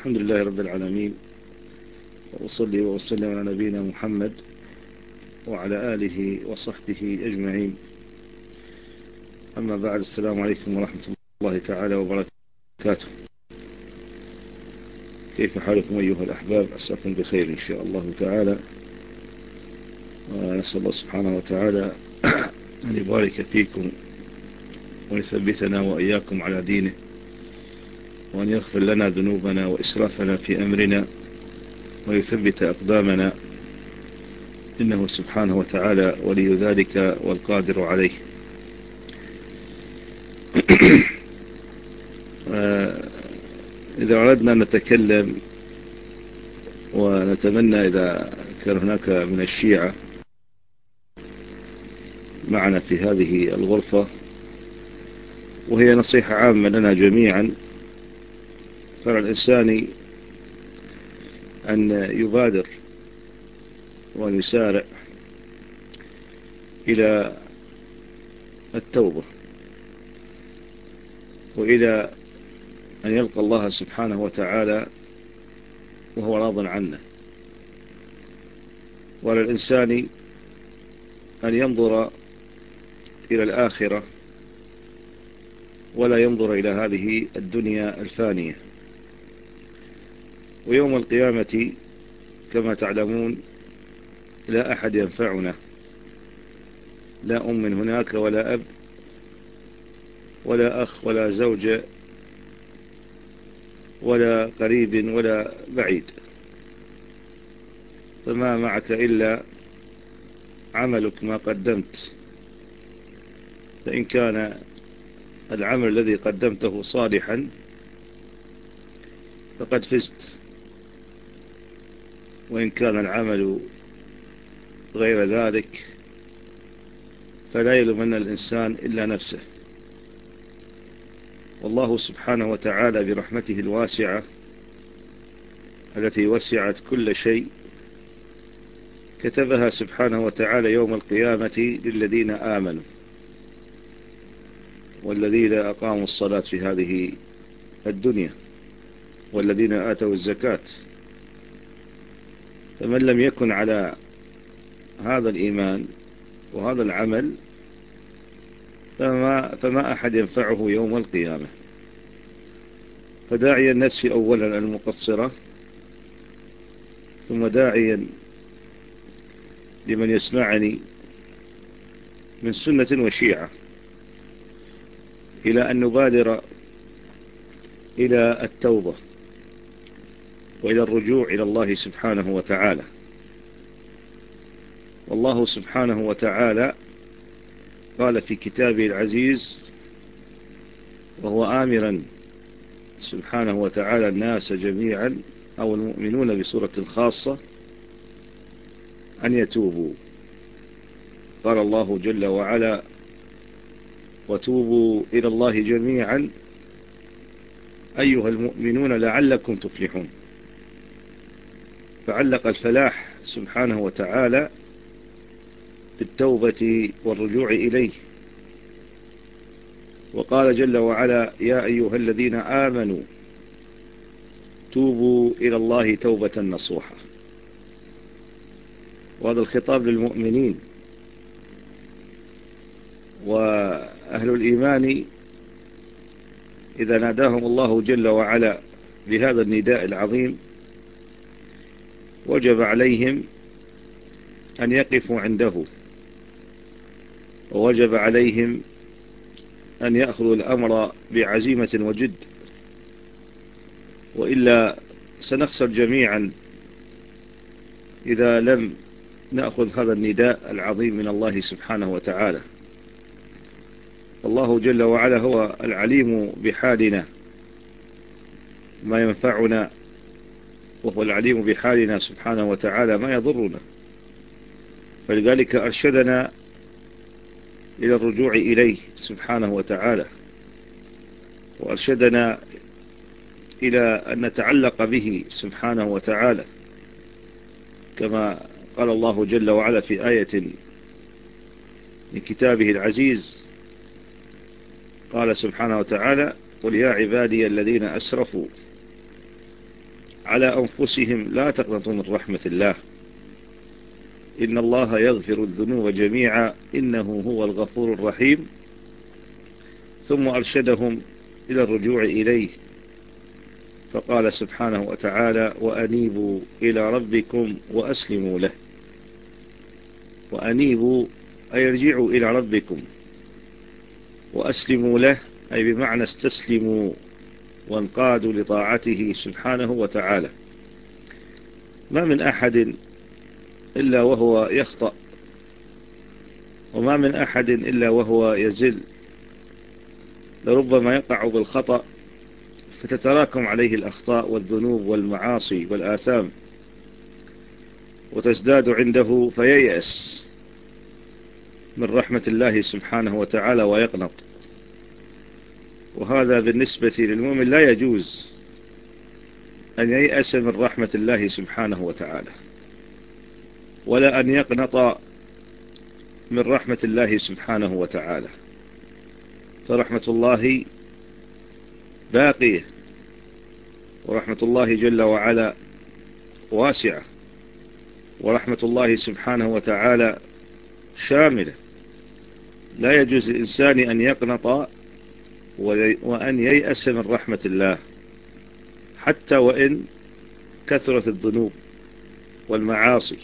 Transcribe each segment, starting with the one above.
الحمد لله رب العالمين، وأصلي وأسلم على نبينا محمد وعلى آله وصحبه أجمعين. أما بعد، السلام عليكم ورحمة الله تعالى وبركاته. كيف حالكم أيها الأحباب؟ أسألكم بخير إن شاء الله تعالى، ونسأل الله سبحانه وتعالى أن يبارك فيكم ويثبتنا وإياكم على دينه، وأن يغفر لنا ذنوبنا وإسرافنا في أمرنا ويثبت أقدامنا، إنه سبحانه وتعالى ولي ذلك والقادر عليه. إذا أردنا أن نتكلم ونتمنى إذا كان هناك من الشيعة معنا في هذه الغرفة، وهي نصيحة عامة لنا جميعا، فعلى الإنسان أن يبادر وأن يسارع إلى التوبة وإلى أن يلقى الله سبحانه وتعالى وهو راض عنه. وعلى الإنسان أن ينظر إلى الآخرة ولا ينظر إلى هذه الدنيا الفانية. ويوم القيامة كما تعلمون لا أحد ينفعنا، لا أم من هناك ولا أب ولا أخ ولا زوجة ولا قريب ولا بعيد، فما معك إلا عملك ما قدمت. فإن كان العمل الذي قدمته صالحا فقد فزت، وإن كان العمل غير ذلك فلا يلومن الإنسان إلا نفسه. والله سبحانه وتعالى برحمته الواسعة التي وسعت كل شيء كتبها سبحانه وتعالى يوم القيامة للذين آمنوا والذين أقاموا الصلاة في هذه الدنيا والذين آتوا الزكاة. فمن لم يكن على هذا الإيمان وهذا العمل فما أحد ينفعه يوم القيامة. فداعيا النفس أولا المقصرة، ثم داعيا لمن يسمعني من سنة وشيعة إلى أن نبادر إلى التوبة وإلى الرجوع إلى الله سبحانه وتعالى. والله سبحانه وتعالى قال في كتابه العزيز، وهو آمرا سبحانه وتعالى الناس جميعا أو المؤمنون بصورة خاصة أن يتوبوا. قال الله جل وعلا: وتوبوا إلى الله جميعا أيها المؤمنون لعلكم تفلحون. فعلق الفلاح سبحانه وتعالى بالتوبة والرجوع إليه، وقال جل وعلا: يا أيها الذين آمنوا توبوا إلى الله توبة نصوحا. وهذا الخطاب للمؤمنين، وأهل الإيمان إذا ناداهم الله جل وعلا بهذا النداء العظيم وجب عليهم أن يقفوا عنده، ووجب عليهم أن يأخذوا الأمر بعزيمة وجد، وإلا سنخسر جميعا إذا لم نأخذ هذا النداء العظيم من الله سبحانه وتعالى. الله جل وعلا هو العليم بحالنا ما ينفعنا، وهو العليم بحالنا سبحانه وتعالى ما يضرنا. فلذلك أرشدنا إلى الرجوع إليه سبحانه وتعالى، وأرشدنا إلى أن نتعلق به سبحانه وتعالى، كما قال الله جل وعلا في آية من كتابه العزيز، قال سبحانه وتعالى: قل يا عبادي الذين أسرفوا على أنفسهم لا تقنطوا من رحمة الله إن الله يغفر الذنوب جميعا إنه هو الغفور الرحيم، ثم أرشدهم إلى الرجوع إليه فقال سبحانه وتعالى وأنيبوا إلى ربكم وأسلموا له. وأنيبوا أي ارجعوا إلى ربكم، وأسلموا له أي بمعنى استسلموا وانقادوا لطاعته سبحانه وتعالى. ما من أحد إلا وهو يخطأ، وما من أحد إلا وهو يزل، لربما يقع بالخطأ فتتراكم عليه الأخطاء والذنوب والمعاصي والآثام وتزداد عنده فييأس من رحمة الله سبحانه وتعالى ويقنط. وهذا بالنسبة للمؤمن لا يجوز أن ييأس من رحمة الله سبحانه وتعالى، ولا أن يقنط من رحمة الله سبحانه وتعالى، فرحمة الله باقية، ورحمة الله جل وعلا واسعة، ورحمة الله سبحانه وتعالى شاملة. لا يجوز للإنسان أن يقنط وأن ييأس من رحمة الله حتى وإن كثرت الذنوب والمعاصي.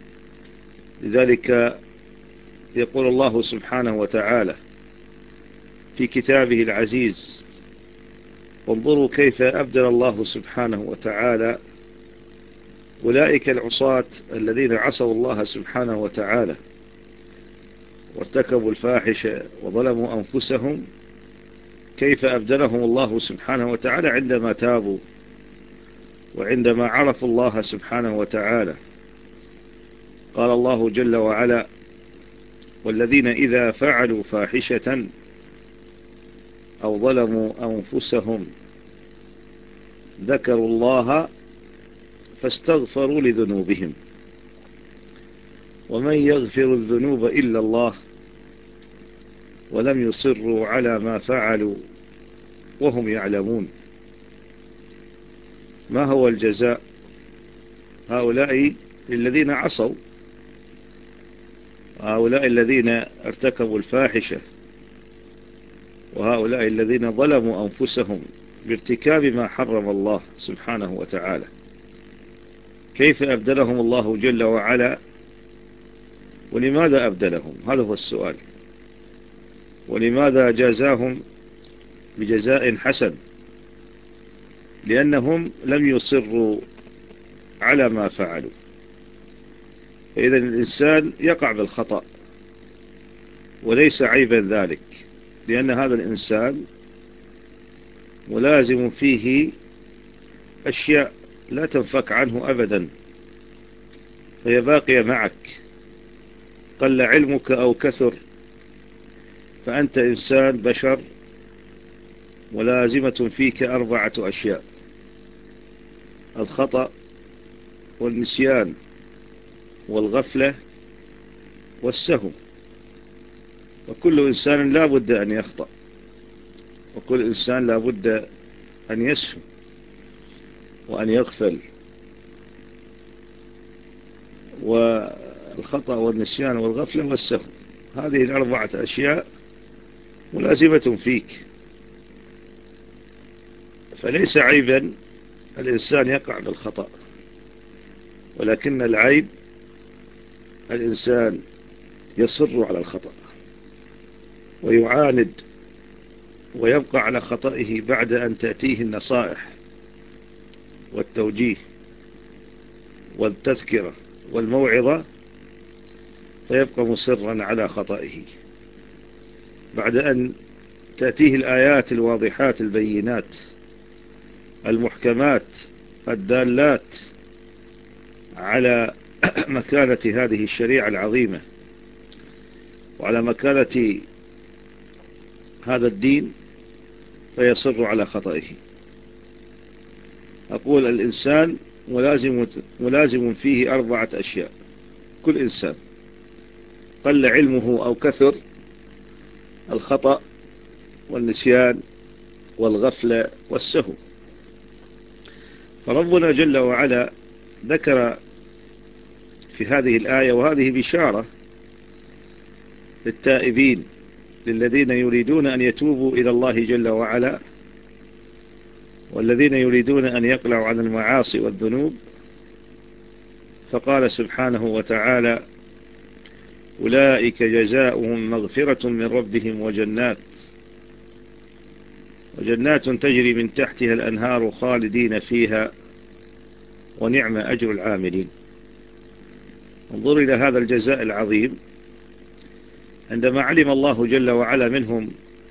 لذلك يقول الله سبحانه وتعالى في كتابه العزيز وانظروا كيف أبدل الله سبحانه وتعالى أولئك العصاة الذين عصوا الله سبحانه وتعالى وارتكبوا الفاحشة وظلموا أنفسهم، كيف أبدلهم الله سبحانه وتعالى عندما تابوا وعندما عرفوا الله سبحانه وتعالى. قال الله جل وعلا والذين إذا فعلوا فاحشة أو ظلموا أنفسهم ذكروا الله فاستغفروا لذنوبهم ومن يغفر الذنوب إلا الله ولم يصروا على ما فعلوا وهم يعلمون. ما هو الجزاء؟ هؤلاء الذين عصوا، هؤلاء الذين ارتكبوا الفاحشة، وهؤلاء الذين ظلموا أنفسهم بارتكاب ما حرم الله سبحانه وتعالى، كيف أبدلهم الله جل وعلا؟ ولماذا أبدلهم؟ هذا هو السؤال. ولماذا جازاهم بجزاء حسن؟ لأنهم لم يصروا على ما فعلوا. فإذا الإنسان يقع بالخطأ وليس عيبا ذلك، لأن هذا الإنسان ملازم فيه أشياء لا تنفك عنه أبدا، فهي باقية معك قل علمك أو كثر، فأنت إنسان بشر ملازمة فيك 4 أشياء: الخطأ والنسيان والغفلة والسهو. وكل إنسان لا بد أن يخطأ، وكل إنسان لا بد أن يسهو وأن يغفل. والخطأ والنسيان والغفلة والسهو، هذه 4 أشياء ملازمة فيك، فليس عيبا الإنسان يقع بالخطأ، ولكن العيب الإنسان يصر على الخطأ ويعاند ويبقى على خطئه بعد أن تأتيه النصائح والتوجيه والتذكرة والموعظة، فيبقى مصرا على خطئه بعد أن تأتيه الآيات الواضحات البينات المحكمات الدالات على مكانة هذه الشريعة العظيمة وعلى مكانة هذا الدين، فيصر على خطئه. أقول الإنسان ملازم فيه 4 أشياء، كل إنسان قل علمه أو كثر: الخطأ والنسيان والغفلة والسهو. فربنا جل وعلا ذكر في هذه الآية، وهذه بشارة للتائبين للذين يريدون أن يتوبوا إلى الله جل وعلا، والذين يريدون أن يقلعوا عن المعاصي والذنوب. فقال سبحانه وتعالى: أولئك جزاؤهم مغفرة من ربهم وجنات تجري من تحتها الأنهار خالدين فيها ونعم أجر العاملين. انظر إلى هذا الجزاء العظيم. عندما علم الله جل وعلا منهم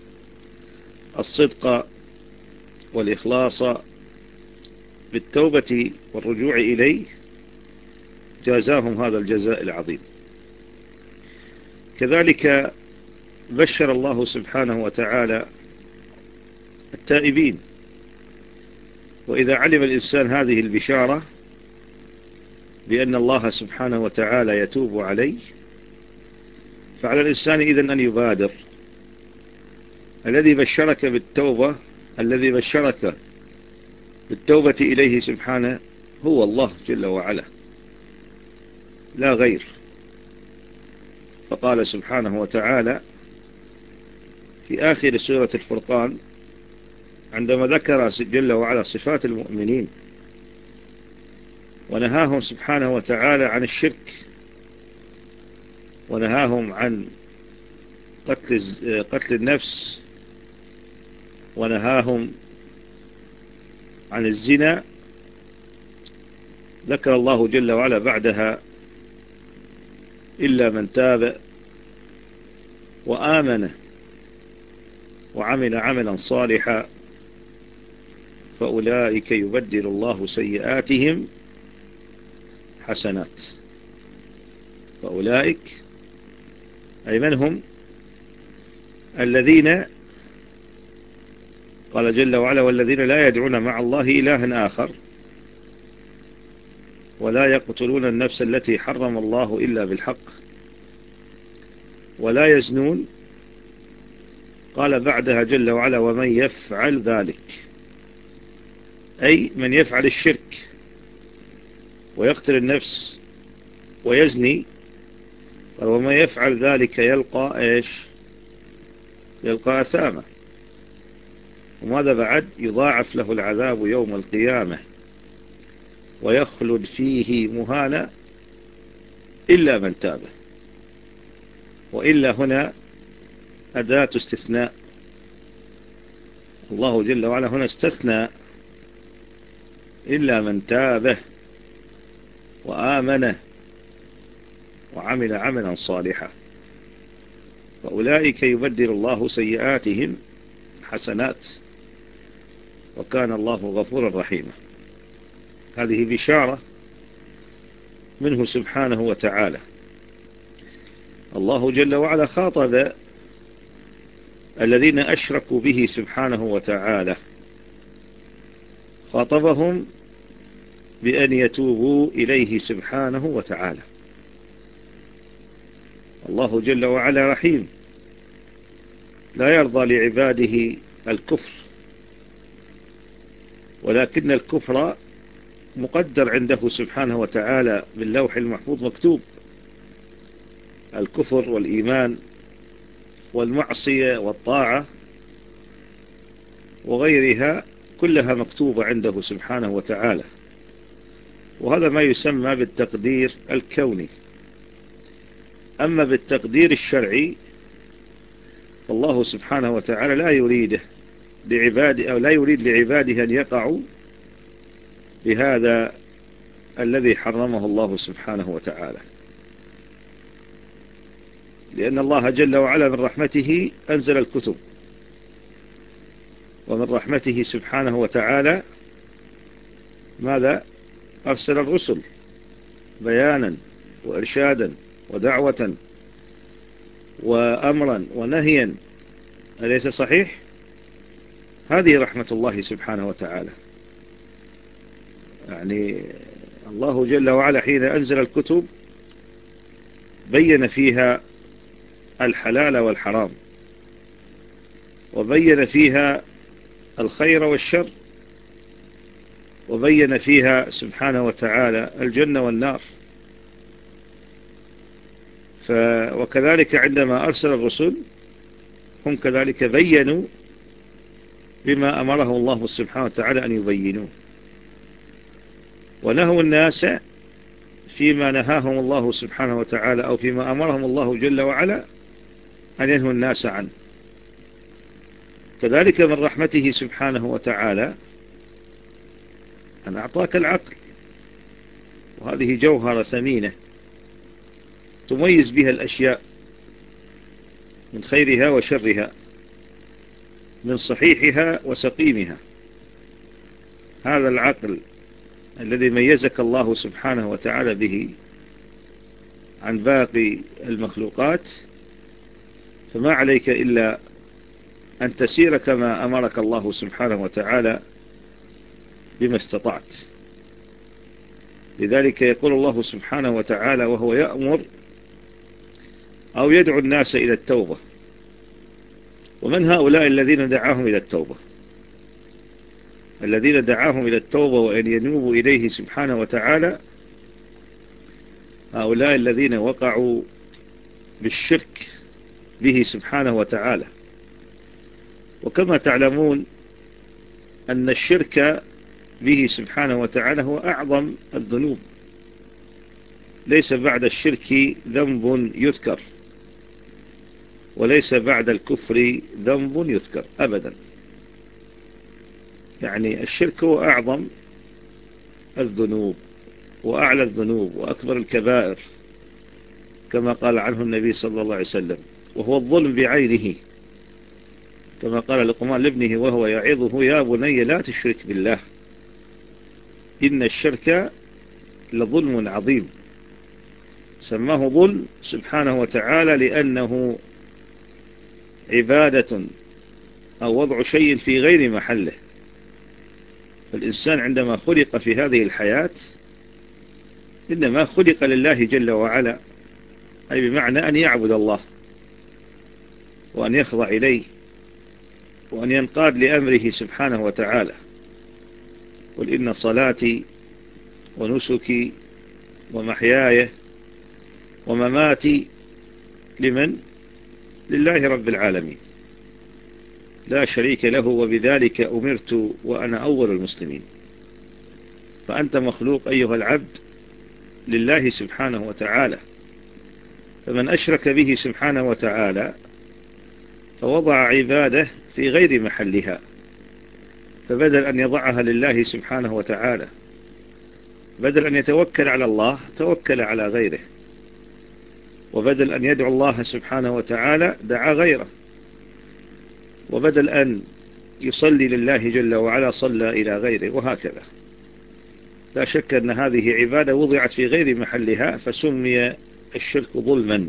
الصدق والإخلاص بالتوبة والرجوع إليه، جازاهم هذا الجزاء العظيم. كذلك بشر الله سبحانه وتعالى التائبين. وإذا علم الإنسان هذه البشارة بأن الله سبحانه وتعالى يتوب عليه، فعلى الإنسان إذن أن يبادر. الذي بشرك بالتوبة إليه سبحانه هو الله جل وعلا، لا غير. فقال سبحانه وتعالى في آخر سورة الفرقان عندما ذكر جل وعلا صفات المؤمنين ونهاهم سبحانه وتعالى عن الشرك، ونهاهم عن قتل النفس، ونهاهم عن الزنا، ذكر الله جل وعلا بعدها: إلا من تاب وآمن وعمل عملا صالحا فأولئك يبدل الله سيئاتهم حسنات. فأولئك أي من هم؟ الذين قال جل وعلا: والذين لا يدعون مع الله إلها آخر ولا يقتلون النفس التي حرم الله إلا بالحق ولا يزنون. قال بعدها جل وعلا: ومن يفعل ذلك، أي من يفعل الشرك ويقتل النفس ويزني. قال: ومن يفعل ذلك يلقى إيش؟ يلقى أثاما. وماذا بعد؟ يضاعف له العذاب يوم القيامة ويخلد فيه مهانا إلا من تاب. وإلا هنا أداة استثناء. الله جل وعلا هنا استثنى إلا من تاب وآمن وعمل عملا صالحا فأولئك يبدل الله سيئاتهم حسنات وكان الله غفورا رحيما. هذه بشارة منه سبحانه وتعالى. الله جل وعلا خاطب الذين أشركوا به سبحانه وتعالى، خاطبهم بأن يتوبوا إليه سبحانه وتعالى. الله جل وعلا رحيم، لا يرضى لعباده الكفر، ولكن الكفر مقدر عنده سبحانه وتعالى باللوح المحفوظ، مكتوب. الكفر والإيمان والمعصية والطاعة وغيرها كلها مكتوبة عنده سبحانه وتعالى، وهذا ما يسمى بالتقدير الكوني. أما بالتقدير الشرعي فالله سبحانه وتعالى لا يريد لعباده أن يقعوا بهذا الذي حرمه الله سبحانه وتعالى، لأن الله جل وعلا من رحمته أنزل الكتب، ومن رحمته سبحانه وتعالى ماذا؟ أرسل الرسل بيانا وإرشادا ودعوة وأمرا ونهيا. أليس صحيح؟ هذه رحمة الله سبحانه وتعالى. يعني الله جل وعلا حين أنزل الكتب بين فيها الحلال والحرام، وبين فيها الخير والشر، وبين فيها سبحانه وتعالى الجنة والنار. وكذلك عندما أرسل الرسل هم كذلك بيّنوا بما أمره الله سبحانه وتعالى أن يبينوه، ونهوا الناس فيما نهاهم الله سبحانه وتعالى أو فيما أمرهم الله جل وعلا أن ينهوا الناس عنه. كذلك من رحمته سبحانه وتعالى أن أعطاك العقل، وهذه جوهرة ثمينة تميز بها الأشياء من خيرها وشرها، من صحيحها وسقيمها. هذا العقل الذي ميزك الله سبحانه وتعالى به عن باقي المخلوقات، فما عليك إلا أن تسير كما أمرك الله سبحانه وتعالى بما استطعت. لذلك يقول الله سبحانه وتعالى وهو يأمر أو يدعو الناس إلى التوبة: ومن هؤلاء الذين دعاهم إلى التوبة؟ الذين دعاهم إلى التوبة وأن ينوبوا إليه سبحانه وتعالى هؤلاء الذين وقعوا بالشرك به سبحانه وتعالى. وكما تعلمون أن الشرك به سبحانه وتعالى هو أعظم الذنوب، ليس بعد الشرك ذنب يذكر، وليس بعد الكفر ذنب يذكر أبدا. يعني الشرك هو أعظم الذنوب وأعلى الذنوب وأكبر الكبائر، كما قال عنه النبي صلى الله عليه وسلم، وهو الظلم بعينه، كما قال لقمان لابنه وهو يعظه: يا بني لا تشرك بالله إن الشرك لظلم عظيم. سماه ظلم سبحانه وتعالى لأنه عبادة أو وضع شيء في غير محله. فالإنسان عندما خلق في هذه الحياة إنما خلق لله جل وعلا، أي بمعنى أن يعبد الله وأن يخضع إليه وأن ينقاد لأمره سبحانه وتعالى. قل إن صلاتي ونسكي ومحياي ومماتي لمن؟ لله رب العالمين لا شريك له وبذلك أمرت وأنا أول المسلمين. فأنت مخلوق أيها العبد لله سبحانه وتعالى، فمن أشرك به سبحانه وتعالى فوضع عباده في غير محلها، فبدل أن يضعها لله سبحانه وتعالى، بدل أن يتوكل على الله توكل على غيره، وبدل أن يدعو الله سبحانه وتعالى دعا غيره، وبدل أن يصلي لله جل وعلا صلى إلى غيره، وهكذا. لا شك أن هذه عبادة وضعت في غير محلها، فسمي الشرك ظلما.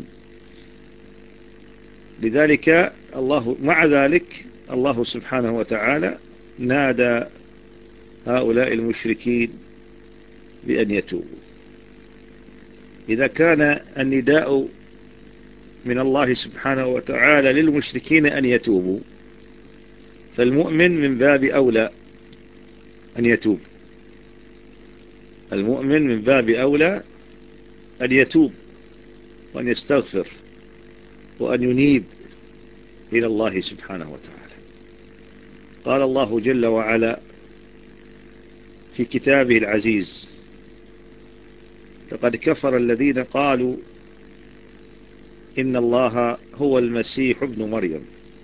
لذلك مع ذلك الله سبحانه وتعالى نادى هؤلاء المشركين بأن يتوبوا. إذا كان النداء من الله سبحانه وتعالى للمشركين أن يتوبوا، فالمؤمن من باب أولى أن يتوب. المؤمن من باب أولى أن يتوب وأن يستغفر وأن ينيب إلى الله سبحانه وتعالى. قال الله جل وعلا في كتابه العزيز: لقد كفر الذين قالوا إن الله هو المسيح ابن مريم،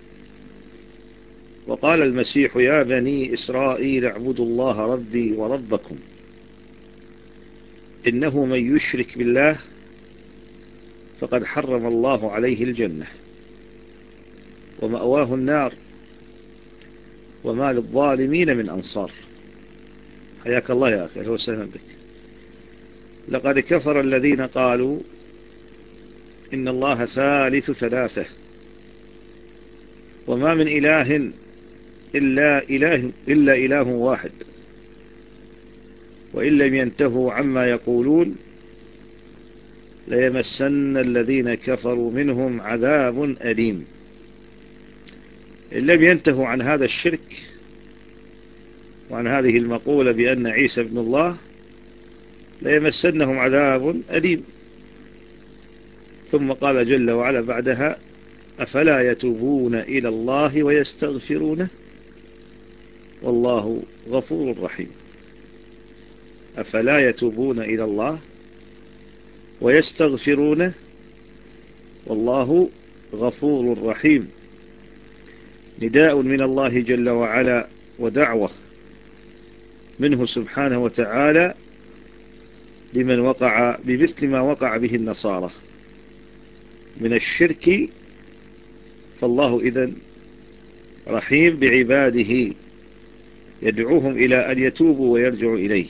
وقال المسيح يا بني إسرائيل اعبدوا الله ربي وربكم إنه من يشرك بالله فقد حرم الله عليه الجنة ومأواه النار وما للظالمين من أنصار. حياك الله يا أخي، هو سهلا بك. لقد كفر الذين قالوا إن الله ثالث ثلاثة وما من إله إلا إله واحد وإن لم ينتهوا عما يقولون ليمسن الذين كفروا منهم عذاب أليم. إن لم ينتهوا عن هذا الشرك وعن هذه المقولة بأن عيسى ابن الله ليمسنهم عذاب أليم. ثم قال جل وعلا بعدها: أفلا يتوبون إلى الله ويستغفرونه والله غفور رحيم. أفلا يتوبون إلى الله ويستغفرونه والله غفور رحيم. نداء من الله جل وعلا ودعوة منه سبحانه وتعالى لمن وقع بمثل ما وقع به النصارى من الشرك، فالله إذن رحيم بعباده يدعوهم إلى أن يتوبوا ويرجعوا إليه.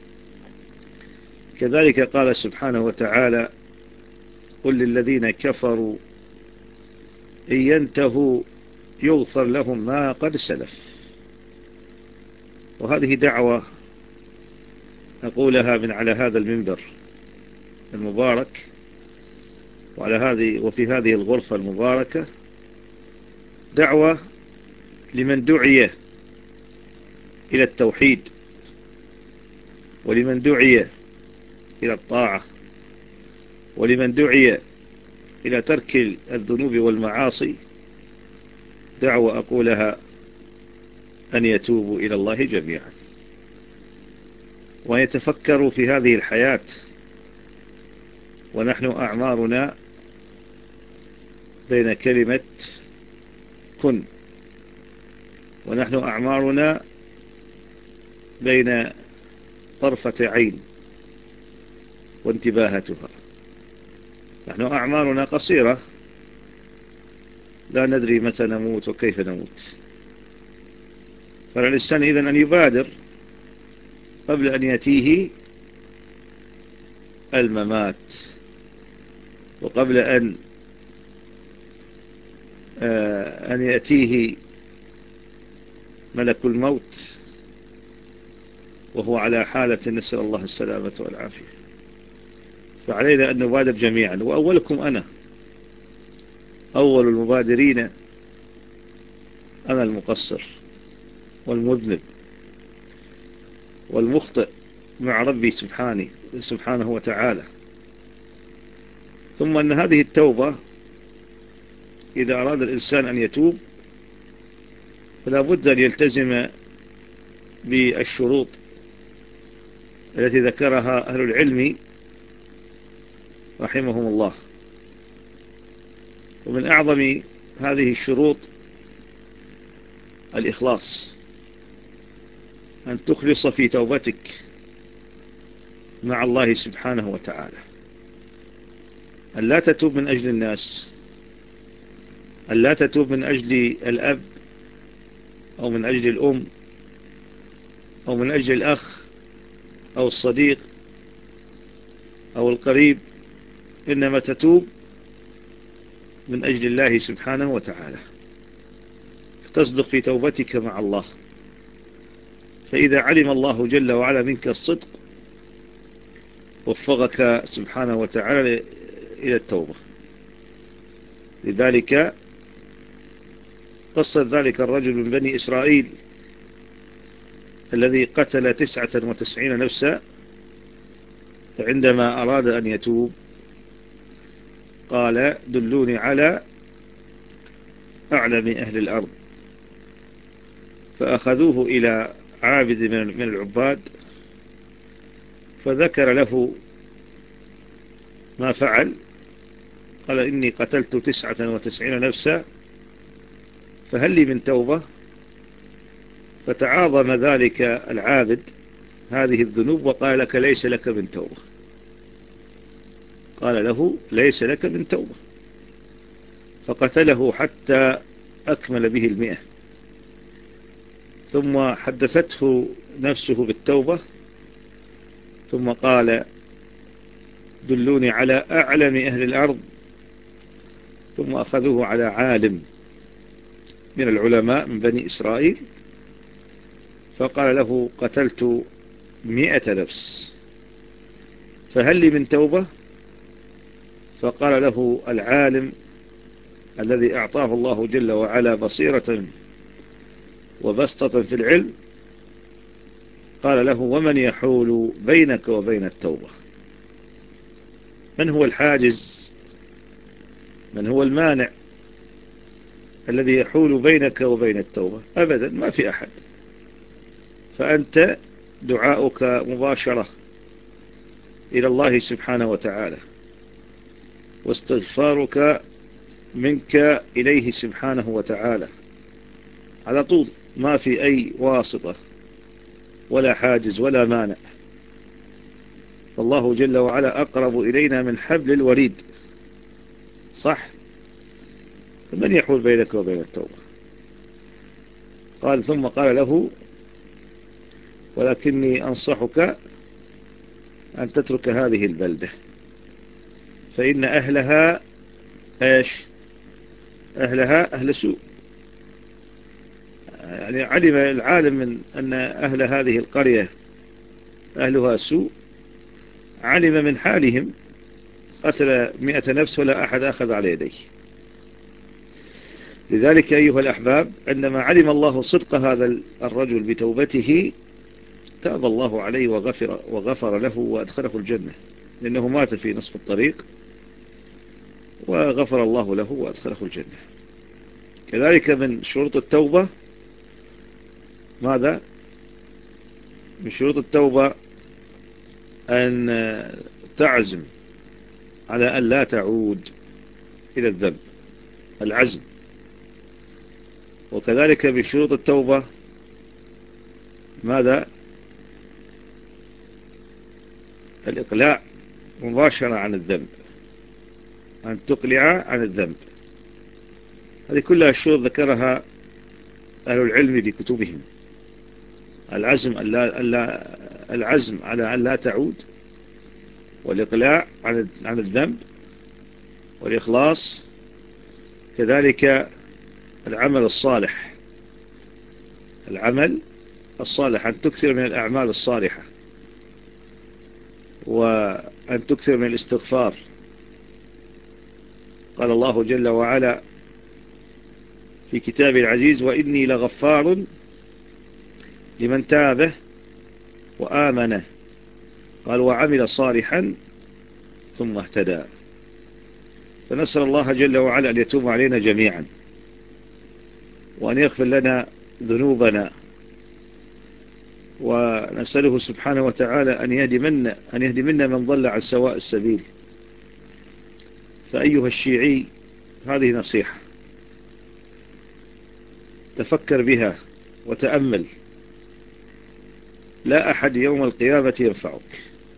كذلك قال سبحانه وتعالى: قل للذين كفروا إن ينتهوا يغفر لهم ما قد سلف. وهذه دعوة نقولها من على هذا المنبر المبارك وفي هذه الغرفة المباركة، دعوة لمن دعي إلى التوحيد، ولمن دعي إلى الطاعة، ولمن دعي إلى ترك الذنوب والمعاصي، دعوة أقولها أن يتوبوا إلى الله جميعا ويتفكروا في هذه الحياة، ونحن أعمارنا بين كلمة كن، ونحن أعمارنا بين طرفة عين وانتباهتها. نحن أعمارنا قصيرة، لا ندري متى نموت وكيف نموت. فعلى الإنسان إذن أن يبادر قبل أن يأتيه الممات، وقبل أن يأتيه ملك الموت وهو على حالة نسأل الله السلامة والعافية. فعلينا أن نبادر جميعا، وأولكم أنا، أول المبادرين أنا المقصر والمذنب والمخطئ مع ربي سبحانه وتعالى. ثم أن هذه التوبة إذا أراد الإنسان أن يتوب فلا بد أن يلتزم بالشروط التي ذكرها أهل العلم رحمهم الله. ومن أعظم هذه الشروط الإخلاص، أن تخلص في توبتك مع الله سبحانه وتعالى، أن لا تتوب من أجل الناس، أن لا تتوب من أجل الأب أو من أجل الأم أو من أجل الأخ أو الصديق أو القريب، إنما تتوب من أجل الله سبحانه وتعالى، تصدق في توبتك مع الله. فإذا علم الله جل وعلا منك الصدق وفقك سبحانه وتعالى إلى التوبة. لذلك قصة ذلك الرجل من بني إسرائيل الذي قتل 99 نفسا، فعندما أراد أن يتوب قال: دلوني على أعلم أهل الأرض. فأخذوه إلى عابد من العباد، فذكر له ما فعل، قال: إني قتلت 99 نفسا فهل لي من توبة؟ فتعاظم ذلك العابد هذه الذنوب وقال: لك ليس لك من توبة. قال له: ليس لك من توبة. فقتله حتى أكمل به 100. ثم حدثته نفسه بالتوبة، ثم قال: دلوني على أعلم أهل الأرض. ثم أخذوه على عالم من العلماء من بني إسرائيل، فقال له: قتلت 100 نفس فهل لي من توبة؟ فقال له العالم الذي أعطاه الله جل وعلا بصيرة وبسطة في العلم: قال له: ومن يحول بينك وبين التوبة؟ من هو الحاجز، من هو المانع الذي يحول بينك وبين التوبة؟ أبدا ما في أحد. فأنت دعاؤك مباشرة إلى الله سبحانه وتعالى، واستغفارك منك إليه سبحانه وتعالى على طول، ما في أي واسطة ولا حاجز ولا مانع. فالله جل وعلا أقرب إلينا من حبل الوريد، صح؟ فمن يحول بينك وبين التوبة؟ قال: ثم قال له: ولكني أنصحك أن تترك هذه البلدة، فإن أهلها إيش؟ أهلها أهل سوء. يعني علم العالم من أن أهل هذه القرية أهلها سوء، علم من حالهم، قتل 100 نفس ولا أحد أخذ على يديه. لذلك أيها الأحباب، عندما علم الله صدق هذا الرجل بتوبته، تاب الله عليه وغفر له وأدخله الجنة، لأنه مات في نصف الطريق، وغفر الله له وأدخله الجنة. كذلك من شروط التوبة ماذا؟ من شروط التوبة أن تعزم على أن لا تعود إلى الذنب، العزم. وكذلك من شروط التوبة ماذا؟ الإقلاع مباشرة عن الذنب، أن تقلع عن الذنب. هذه كلها الشروط ذكرها أهل العلم في كتبهم. العزم على أن لا تعود، والإقلاع عن الذنب، والإخلاص، كذلك العمل الصالح. العمل الصالح، أن تكثر من الأعمال الصالحة، وأن تكثر من الاستغفار. قال الله جل وعلا في كتابه العزيز: وإني لغفار لمن تاب وآمن، قال وعمل صالحا ثم اهتدى. فنسأل الله جل وعلا أن يتوب علينا جميعا، وأن يغفر لنا ذنوبنا، ونسأله سبحانه وتعالى أن يهدي منا من ضل عن سواء السبيل. فأيها الشيعي، هذه نصيحة تفكر بها وتأمل. لا أحد يوم القيامة ينفعك.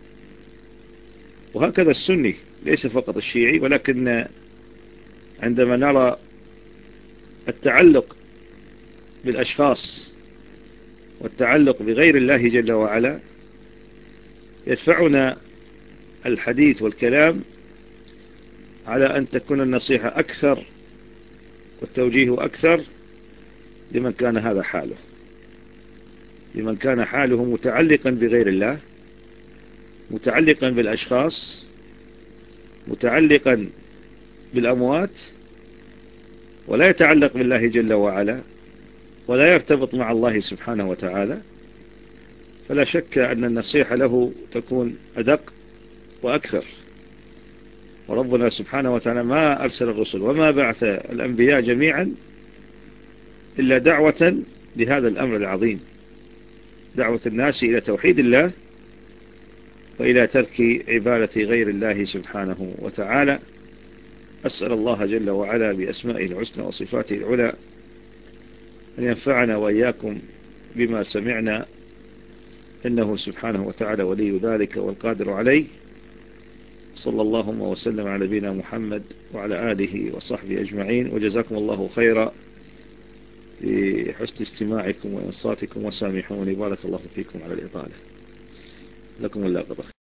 وهكذا السني، ليس فقط الشيعي، ولكن عندما نرى التعلق بالأشخاص والتعلق بغير الله جل وعلا، يدفعنا الحديث والكلام على أن تكون النصيحة أكثر والتوجيه أكثر لمن كان هذا حاله، لمن كان حاله متعلقا بغير الله، متعلقا بالأشخاص، متعلقا بالأموات، ولا يتعلق بالله جل وعلا، ولا يرتبط مع الله سبحانه وتعالى. فلا شك أن النصيحة له تكون أدق وأكثر. وربنا سبحانه وتعالى ما أرسل الرسل وما بعث الأنبياء جميعا إلا دعوة لهذا الأمر العظيم، دعوة الناس إلى توحيد الله وإلى ترك عبادة غير الله سبحانه وتعالى. أسأل الله جل وعلا بأسمائه الحسنى وصفاته العلى أن ينفعنا وإياكم بما سمعنا، إنه سبحانه وتعالى ولي ذلك والقادر عليه. صلى الله وسلم على نبينا محمد وعلى آله وصحبه أجمعين، وجزاكم الله خيرا لحسن استماعكم وإنصاتكم، وسامحوني، بارك الله فيكم على الإطالة. لكم الله قدر.